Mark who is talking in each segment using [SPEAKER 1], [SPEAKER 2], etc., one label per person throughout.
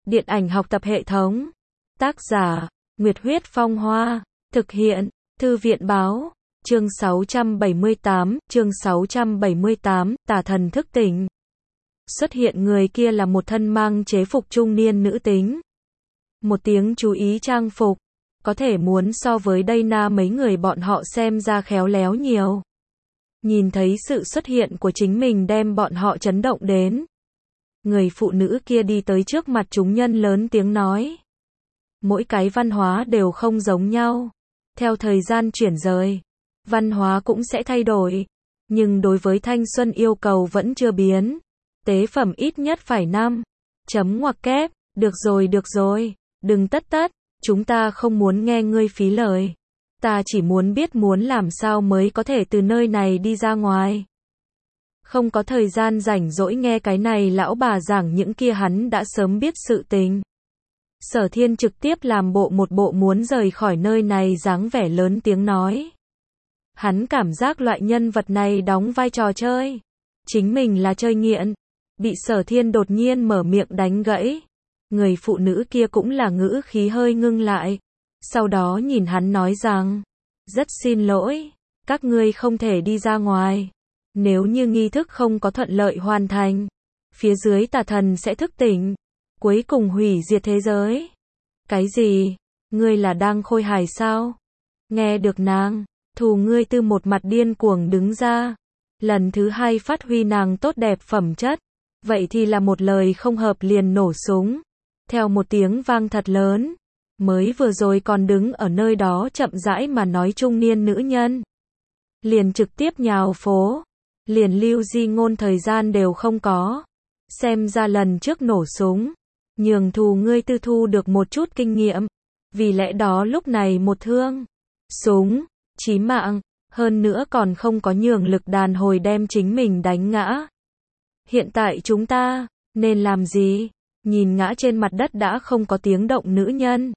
[SPEAKER 1] Điện ảnh học tập hệ thống. Tác giả, Nguyệt Huyết Phong Hoa. Thực hiện, Thư viện Báo. Chương 678, Tà thần thức tỉnh. Xuất hiện người kia là một thân mang chế phục trung niên nữ tính. Một tiếng chú ý trang phục, có thể muốn so với Dana mấy người bọn họ xem ra khéo léo nhiều. Nhìn thấy sự xuất hiện của chính mình đem bọn họ chấn động đến. Người phụ nữ kia đi tới trước mặt chúng nhân lớn tiếng nói. Mỗi cái văn hóa đều không giống nhau. Theo thời gian chuyển rời, văn hóa cũng sẽ thay đổi. Nhưng đối với thanh xuân yêu cầu vẫn chưa biến. Tế phẩm ít nhất phải 5. Chấm ngoặc kép. Được rồi. Đừng tất, chúng ta không muốn nghe ngươi phí lời. Ta chỉ muốn biết muốn làm sao mới có thể từ nơi này đi ra ngoài. Không có thời gian rảnh rỗi nghe cái này lão bà giảng những kia hắn đã sớm biết sự tình. Sở Thiên trực tiếp làm một bộ muốn rời khỏi nơi này dáng vẻ lớn tiếng nói. Hắn cảm giác loại nhân vật này đóng vai trò chơi. Chính mình là chơi nghiện. Bị Sở Thiên đột nhiên mở miệng đánh gãy. Người phụ nữ kia cũng là ngữ khí hơi ngưng lại. Sau đó nhìn hắn nói rằng. Rất xin lỗi. Các ngươi không thể đi ra ngoài. Nếu như nghi thức không có thuận lợi hoàn thành. Phía dưới tà thần sẽ thức tỉnh. Cuối cùng hủy diệt thế giới. Cái gì? Ngươi là đang khôi hài sao? Nghe được nàng. Thù ngươi tư một mặt điên cuồng đứng ra. Lần thứ 2 phát huy nàng tốt đẹp phẩm chất. Vậy thì là một lời không hợp liền nổ súng. Theo một tiếng vang thật lớn. Mới vừa rồi còn đứng ở nơi đó chậm rãi mà nói trung niên nữ nhân. Liền trực tiếp nhào phố. Liền lưu di ngôn thời gian đều không có. Xem ra lần trước nổ súng. Nhường thù ngươi tư thu được một chút kinh nghiệm. Vì lẽ đó lúc này một thương. Súng. Chí mạng. Hơn nữa còn không có nhường lực đàn hồi đem chính mình đánh ngã. Hiện tại chúng ta nên làm gì? Nhìn ngã trên mặt đất đã không có tiếng động nữ nhân.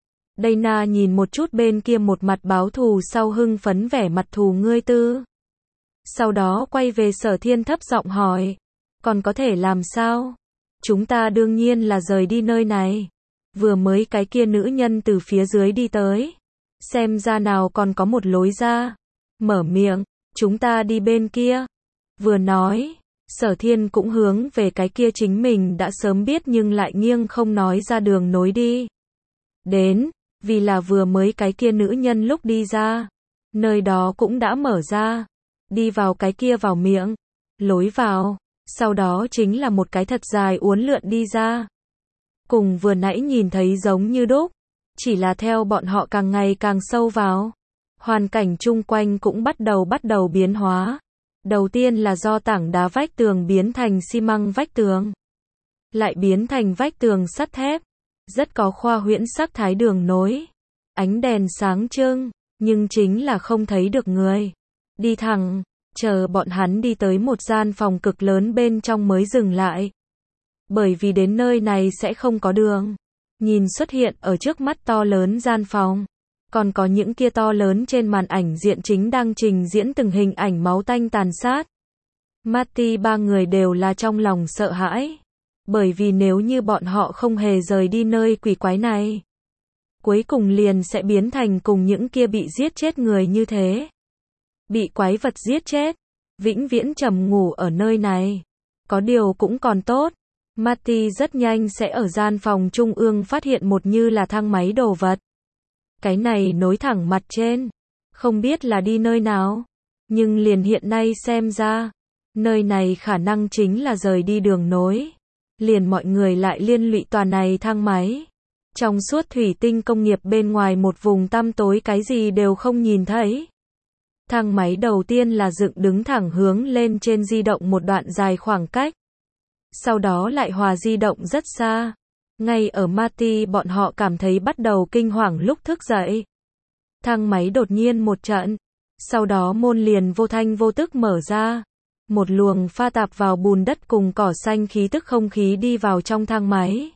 [SPEAKER 1] Dana nhìn một chút bên kia một mặt báo thù sau hưng phấn vẻ mặt thù ngươi tư. Sau đó quay về Sở Thiên thấp giọng hỏi. Còn có thể làm sao? Chúng ta đương nhiên là rời đi nơi này. Vừa mới cái kia nữ nhân từ phía dưới đi tới. Xem ra nào còn có một lối ra. Mở miệng, chúng ta đi bên kia. Vừa nói, Sở Thiên cũng hướng về cái kia chính mình đã sớm biết nhưng lại nghiêng không nói ra đường nối đi. Đến, vì là vừa mới cái kia nữ nhân lúc đi ra. Nơi đó cũng đã mở ra. Đi vào cái kia vào miệng. Lối vào. Sau đó chính là một cái thật dài uốn lượn đi ra. Cùng vừa nãy nhìn thấy giống như đúc. Chỉ là theo bọn họ càng ngày càng sâu vào. Hoàn cảnh chung quanh cũng bắt đầu biến hóa. Đầu tiên là do tảng đá vách tường biến thành xi măng vách tường. Lại biến thành vách tường sắt thép. Rất có khoa huyễn sắc thái đường nối. Ánh đèn sáng trưng, nhưng chính là không thấy được người. Đi thẳng, chờ bọn hắn đi tới một gian phòng cực lớn bên trong mới dừng lại. Bởi vì đến nơi này sẽ không có đường. Nhìn xuất hiện ở trước mắt to lớn gian phòng. Còn có những kia to lớn trên màn ảnh diện chính đang trình diễn từng hình ảnh máu tanh tàn sát. Marty ba người đều là trong lòng sợ hãi. Bởi vì nếu như bọn họ không hề rời đi nơi quỷ quái này. Cuối cùng liền sẽ biến thành cùng những kia bị giết chết người như thế. Bị quái vật giết chết. Vĩnh viễn trầm ngủ ở nơi này. Có điều cũng còn tốt. Marty rất nhanh sẽ ở gian phòng trung ương phát hiện một như là thang máy đồ vật. Cái này nối thẳng mặt trên. Không biết là đi nơi nào. Nhưng liền hiện nay xem ra. Nơi này khả năng chính là rời đi đường nối. Liền mọi người lại liên lụy tòa này thang máy. Trong suốt thủy tinh công nghiệp bên ngoài một vùng tăm tối cái gì đều không nhìn thấy. Thang máy đầu tiên là dựng đứng thẳng hướng lên trên di động một đoạn dài khoảng cách. Sau đó lại hòa di động rất xa. Ngay ở Marty bọn họ cảm thấy bắt đầu kinh hoàng lúc thức dậy. Thang máy đột nhiên một trận. Sau đó môn liền vô thanh vô tức mở ra. Một luồng pha tạp vào bùn đất cùng cỏ xanh khí tức không khí đi vào trong thang máy.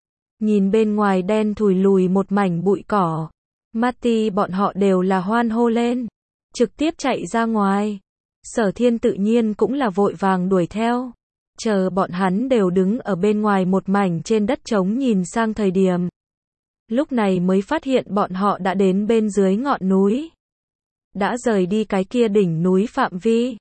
[SPEAKER 1] Nhìn bên ngoài đen thùi lùi một mảnh bụi cỏ. Marty bọn họ đều là hoan hô lên. Trực tiếp chạy ra ngoài. Sở Thiên tự nhiên cũng là vội vàng đuổi theo. Chờ bọn hắn đều đứng ở bên ngoài một mảnh trên đất trống nhìn sang thời điểm. Lúc này mới phát hiện bọn họ đã đến bên dưới ngọn núi. Đã rời đi cái kia đỉnh núi phạm vi.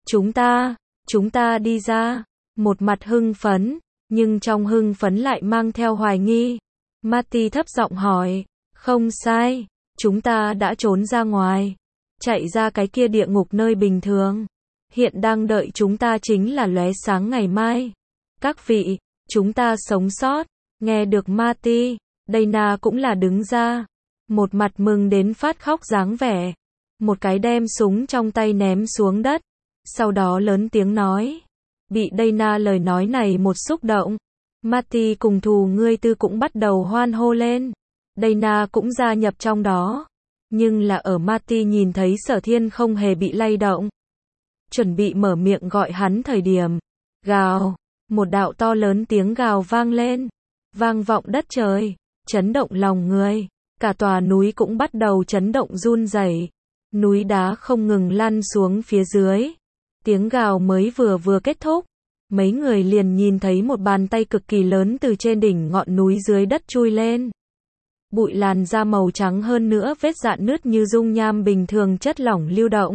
[SPEAKER 1] Chúng ta đi ra. Một mặt hưng phấn, nhưng trong hưng phấn lại mang theo hoài nghi. Marty thấp giọng hỏi, không sai, chúng ta đã trốn ra ngoài. Chạy ra cái kia địa ngục nơi bình thường. Hiện đang đợi chúng ta chính là lóe sáng ngày mai. Các vị, chúng ta sống sót. Nghe được Marty, Dana cũng là đứng ra. Một mặt mừng đến phát khóc dáng vẻ. Một cái đem súng trong tay ném xuống đất. Sau đó lớn tiếng nói. Bị Dana lời nói này một xúc động. Marty cùng thù ngươi tư cũng bắt đầu hoan hô lên. Dana cũng gia nhập trong đó. Nhưng là ở Marty nhìn thấy Sở Thiên không hề bị lay động. Chuẩn bị mở miệng gọi hắn thời điểm. Gào. Một đạo to lớn tiếng gào vang lên. Vang vọng đất trời. Chấn động lòng người. Cả tòa núi cũng bắt đầu chấn động run rẩy. Núi đá không ngừng lăn xuống phía dưới. Tiếng gào mới vừa kết thúc. Mấy người liền nhìn thấy một bàn tay cực kỳ lớn từ trên đỉnh ngọn núi dưới đất chui lên. Bụi làn da màu trắng hơn nữa vết rạn nứt như dung nham bình thường chất lỏng lưu động.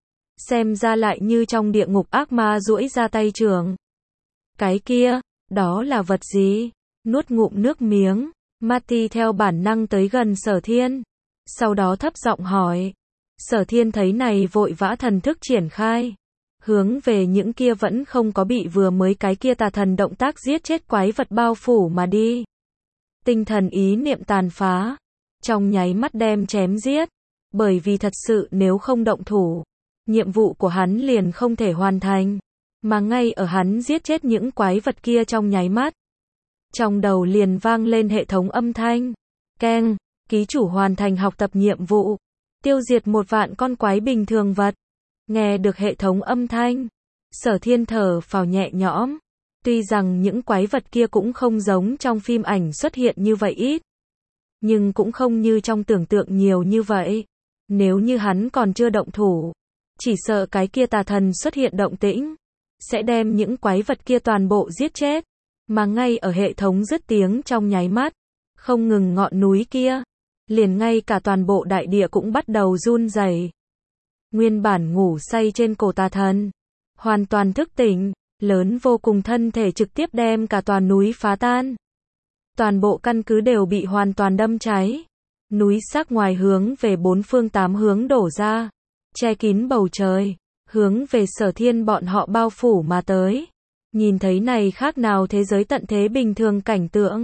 [SPEAKER 1] Xem ra lại như trong địa ngục ác ma duỗi ra tay trường. Cái kia, đó là vật gì? Nuốt ngụm nước miếng, Marty theo bản năng tới gần Sở Thiên. Sau đó thấp giọng hỏi. Sở Thiên thấy này vội vã thần thức triển khai. Hướng về những kia vẫn không có bị vừa mới cái kia tà thần động tác giết chết quái vật bao phủ mà đi. Tinh thần ý niệm tàn phá. Trong nháy mắt đem chém giết. Bởi vì thật sự nếu không động thủ, nhiệm vụ của hắn liền không thể hoàn thành. Mà ngay ở hắn giết chết những quái vật kia trong nháy mắt. Trong đầu liền vang lên hệ thống âm thanh. Keng, ký chủ hoàn thành học tập nhiệm vụ. Tiêu diệt 1.000.000 con quái bình thường vật. Nghe được hệ thống âm thanh. Sở Thiên thở phào nhẹ nhõm. Tuy rằng những quái vật kia cũng không giống trong phim ảnh xuất hiện như vậy ít. Nhưng cũng không như trong tưởng tượng nhiều như vậy. Nếu như hắn còn chưa động thủ. Chỉ sợ cái kia tà thần xuất hiện động tĩnh. Sẽ đem những quái vật kia toàn bộ giết chết. Mà ngay ở hệ thống dứt tiếng trong nháy mắt. Không ngừng ngọn núi kia. Liền ngay cả toàn bộ đại địa cũng bắt đầu run rẩy. Nguyên bản ngủ say trên cổ tà thần. Hoàn toàn thức tỉnh. Lớn vô cùng thân thể trực tiếp đem cả toàn núi phá tan. Toàn bộ căn cứ đều bị hoàn toàn đâm cháy. Núi xác ngoài hướng về 4 phương 8 hướng đổ ra. Che kín bầu trời. Hướng về Sở Thiên bọn họ bao phủ mà tới. Nhìn thấy này khác nào thế giới tận thế bình thường cảnh tượng.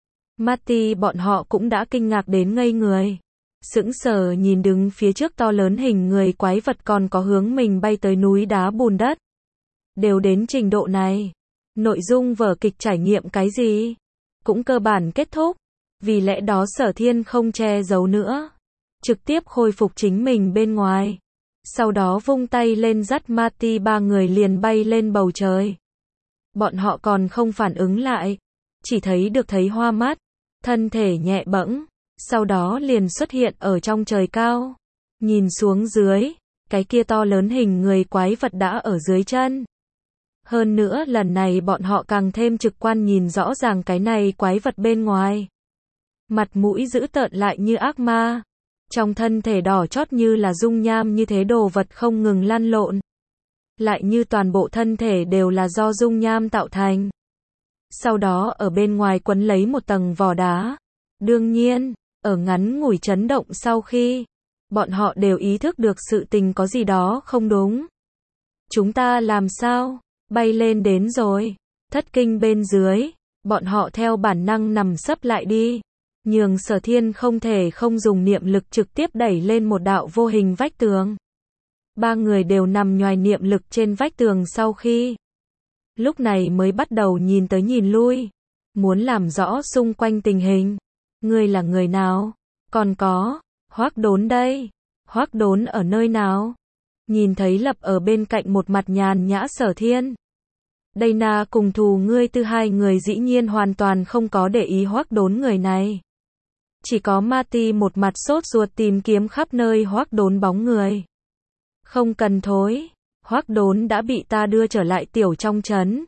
[SPEAKER 1] Marty bọn họ cũng đã kinh ngạc đến ngây người. Sững sờ nhìn đứng phía trước to lớn hình người quái vật còn có hướng mình bay tới núi đá bùn đất. Đều đến trình độ này. Nội dung vở kịch trải nghiệm cái gì? Cũng cơ bản kết thúc. Vì lẽ đó Sở Thiên không che giấu nữa. Trực tiếp khôi phục chính mình bên ngoài. Sau đó vung tay lên dắt Marty ba người liền bay lên bầu trời. Bọn họ còn không phản ứng lại. Chỉ thấy hoa mắt. Thân thể nhẹ bẫng. Sau đó liền xuất hiện ở trong trời cao. Nhìn xuống dưới. Cái kia to lớn hình người quái vật đã ở dưới chân. Hơn nữa lần này bọn họ càng thêm trực quan nhìn rõ ràng cái này quái vật bên ngoài. Mặt mũi dữ tợn lại như ác ma. Trong thân thể đỏ chót như là dung nham như thế đồ vật không ngừng lăn lộn. Lại như toàn bộ thân thể đều là do dung nham tạo thành. Sau đó ở bên ngoài quấn lấy một tầng vỏ đá. Đương nhiên, ở ngắn ngủi chấn động sau khi, bọn họ đều ý thức được sự tình có gì đó không đúng. Chúng ta làm sao? Bay lên đến rồi. Thất kinh bên dưới, bọn họ theo bản năng nằm sấp lại đi. Nhường Sở Thiên không thể không dùng niệm lực trực tiếp đẩy lên một đạo vô hình vách tường. Ba người đều nằm nhoài niệm lực trên vách tường sau khi. Lúc này mới bắt đầu nhìn tới nhìn lui. Muốn làm rõ xung quanh tình hình. Ngươi là người nào? Còn có, Hoắc Đốn đây. Hoắc Đốn ở nơi nào? Nhìn thấy lập ở bên cạnh một mặt nhàn nhã Sở Thiên. Dana cùng thù ngươi tư hai người dĩ nhiên hoàn toàn không có để ý Hoắc Đốn người này. Chỉ có Marty một mặt sốt ruột tìm kiếm khắp nơi Hoắc Đốn bóng người. Không cần thối. Hoắc Đốn đã bị ta đưa trở lại tiểu trong trấn.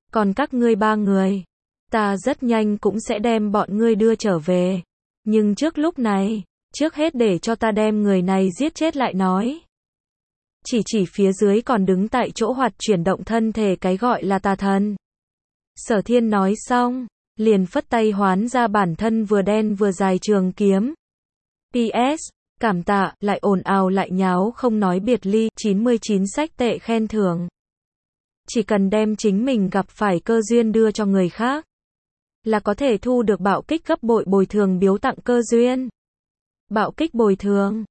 [SPEAKER 1] Còn các ngươi 3 người, ta rất nhanh cũng sẽ đem bọn ngươi đưa trở về. Nhưng trước lúc này, trước hết để cho ta đem người này giết chết lại nói. Chỉ phía dưới còn đứng tại chỗ hoặc chuyển động thân thể cái gọi là tà thần. Sở Thiên nói xong, liền phất tay hoán ra bản thân vừa đen vừa dài trường kiếm. PS, cảm tạ, lại ồn ào lại nháo không nói biệt ly, 99 sách tệ khen thưởng. Chỉ cần đem chính mình gặp phải cơ duyên đưa cho người khác, là có thể thu được bạo kích gấp bội bồi thường biếu tặng cơ duyên. Bạo kích bồi thường.